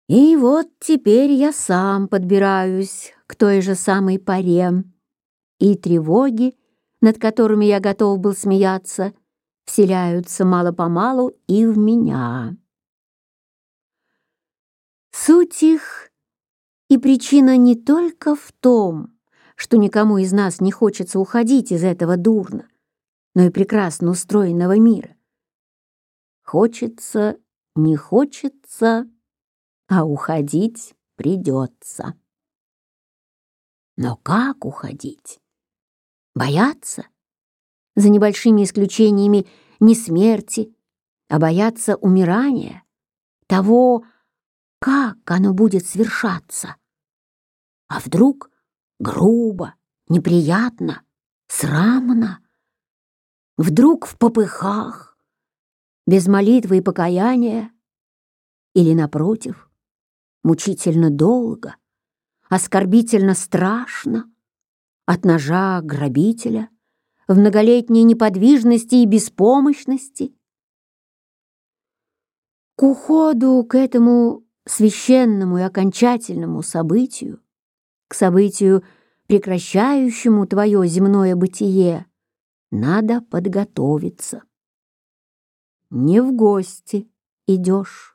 И вот теперь я сам подбираюсь к той же самой поре, и тревоги, над которыми я готов был смеяться, вселяются мало-помалу и в меня. Суть их и причина не только в том, что никому из нас не хочется уходить из этого дурно, но и прекрасно устроенного мира. Хочется, не хочется, а уходить придется. Но как уходить? Бояться? За небольшими исключениями не смерти, а бояться умирания, того, как оно будет свершаться. А вдруг грубо, неприятно, срамно? Вдруг в попыхах, без молитвы и покаяния? Или, напротив, мучительно долго, оскорбительно страшно, от ножа грабителя, в многолетней неподвижности и беспомощности? К уходу к этому священному и окончательному событию, к событию, прекращающему твое земное бытие, надо подготовиться. Не в гости идешь.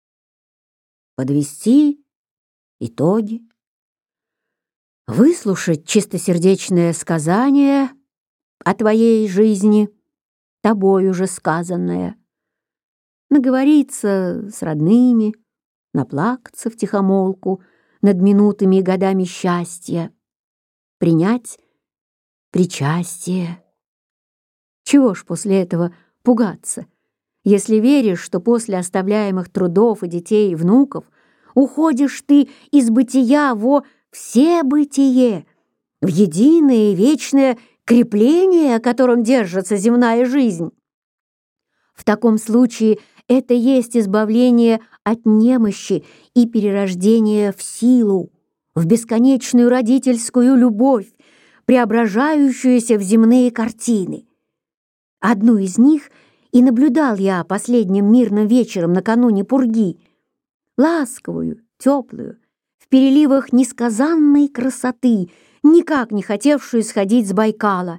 Подвести итоги, выслушать чистосердечное сказание о твоей жизни, тобою же сказанное, наговориться с родными, наплакаться втихомолку над минутами и годами счастья, принять причастие. Чего ж после этого пугаться, если веришь, что после оставляемых трудов и детей и внуков уходишь ты из бытия во всебытие, в единое и вечное крепление, о котором держится земная жизнь? В таком случае это есть избавление от немощи и перерождение в силу, в бесконечную родительскую любовь, преображающуюся в земные картины. Одну из них и наблюдал я последним мирным вечером накануне пурги, ласковую, теплую, в переливах несказанной красоты, никак не хотевшую сходить с Байкала.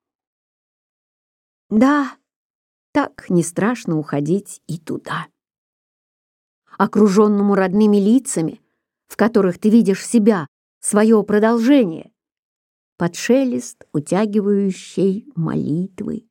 Да, так не страшно уходить и туда. Окруженному родными лицами, в которых ты видишь себя, свое продолжение, под шелест утягивающей молитвы.